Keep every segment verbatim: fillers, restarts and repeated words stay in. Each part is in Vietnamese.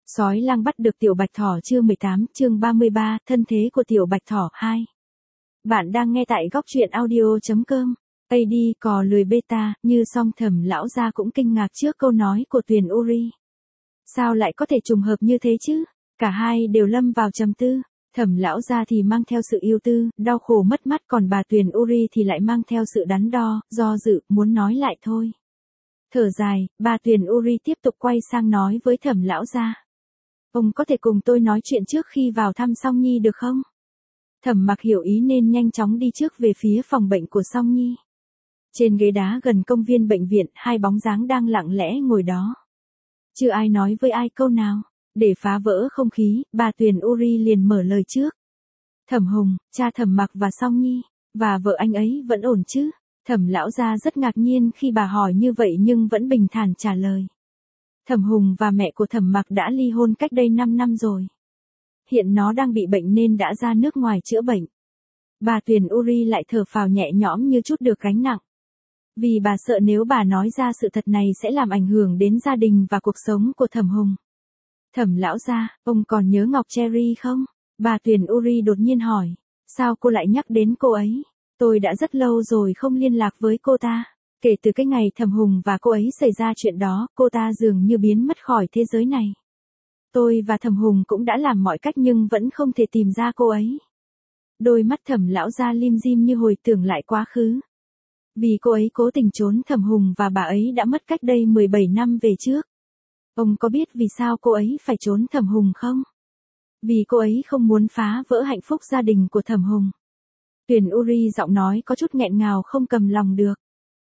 Sói lang bắt được tiểu bạch thỏ chương mười tám, chương ba mươi ba, thân thế của tiểu bạch thỏ hai. Bạn đang nghe tại góc truyện audio chấm com. a đê cò lười beta, như song Thẩm lão gia cũng kinh ngạc trước câu nói của Tuyền Uri. Sao lại có thể trùng hợp như thế chứ? Cả hai đều lâm vào trầm tư. Thẩm lão gia thì mang theo sự yêu tư, đau khổ mất mát, còn bà Tuyền Uri thì lại mang theo sự đắn đo, do dự, muốn nói lại thôi. Thở dài, bà Tuyền Uri tiếp tục quay sang nói với Thẩm lão gia. Ông có thể cùng tôi nói chuyện trước khi vào thăm Song Nhi được không? Thẩm Mặc hiểu ý nên nhanh chóng đi trước về phía phòng bệnh của Song Nhi. Trên ghế đá gần công viên bệnh viện, hai bóng dáng đang lặng lẽ ngồi đó. Chưa ai nói với ai câu nào. Để phá vỡ không khí, bà Tuyền Uri liền mở lời trước. Thẩm Hùng, cha Thẩm Mặc và Song Nhi, và vợ anh ấy vẫn ổn chứ? Thẩm lão gia rất ngạc nhiên khi bà hỏi như vậy nhưng vẫn bình thản trả lời. Thẩm Hùng và mẹ của Thẩm Mặc đã ly hôn cách đây năm năm rồi. Hiện nó đang bị bệnh nên đã ra nước ngoài chữa bệnh. Bà Tuyền Uri lại thở phào nhẹ nhõm như chút được gánh nặng. Vì bà sợ nếu bà nói ra sự thật này sẽ làm ảnh hưởng đến gia đình và cuộc sống của Thẩm Hùng. Thẩm lão gia, ông còn nhớ Ngọc Cherry không? Bà Tuyền Uri đột nhiên hỏi. Sao cô lại nhắc đến cô ấy? Tôi đã rất lâu rồi không liên lạc với cô ta. Kể từ cái ngày Thẩm Hùng và cô ấy xảy ra chuyện đó, cô ta dường như biến mất khỏi thế giới này. Tôi và Thẩm Hùng cũng đã làm mọi cách nhưng vẫn không thể tìm ra cô ấy. Đôi mắt Thẩm lão gia lim dim như hồi tưởng lại quá khứ. Vì cô ấy cố tình trốn Thẩm Hùng và bà ấy đã mất cách đây mười bảy năm về trước. Ông có biết vì sao cô ấy phải trốn Thẩm Hùng không? Vì cô ấy không muốn phá vỡ hạnh phúc gia đình của Thẩm Hùng. Tuyền Uri giọng nói có chút nghẹn ngào không cầm lòng được.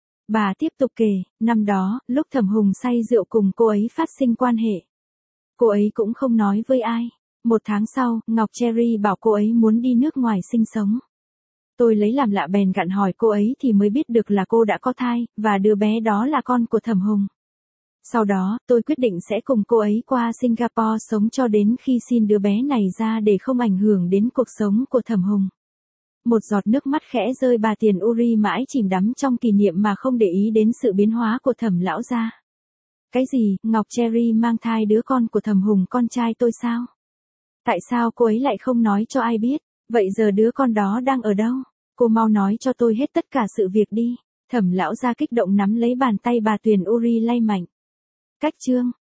Bà tiếp tục kể, năm đó, lúc Thẩm Hùng say rượu cùng cô ấy phát sinh quan hệ. Cô ấy cũng không nói với ai. Một tháng sau, Ngọc Cherry bảo cô ấy muốn đi nước ngoài sinh sống. Tôi lấy làm lạ bèn gặn hỏi cô ấy thì mới biết được là cô đã có thai, và đứa bé đó là con của Thẩm Hùng. Sau đó, tôi quyết định sẽ cùng cô ấy qua Singapore sống cho đến khi xin đứa bé này ra để không ảnh hưởng đến cuộc sống của Thẩm Hùng. Một giọt nước mắt khẽ rơi, bà Tuyền Uri mãi chìm đắm trong kỷ niệm mà không để ý đến sự biến hóa của Thẩm lão gia. Cái gì, Ngọc Cherry mang thai đứa con của Thẩm Hùng, con trai tôi sao? Tại sao cô ấy lại không nói cho ai biết? Vậy giờ đứa con đó đang ở đâu? Cô mau nói cho tôi hết tất cả sự việc đi. Thẩm lão gia kích động nắm lấy bàn tay bà Tuyền Uri lay mạnh. Cách chương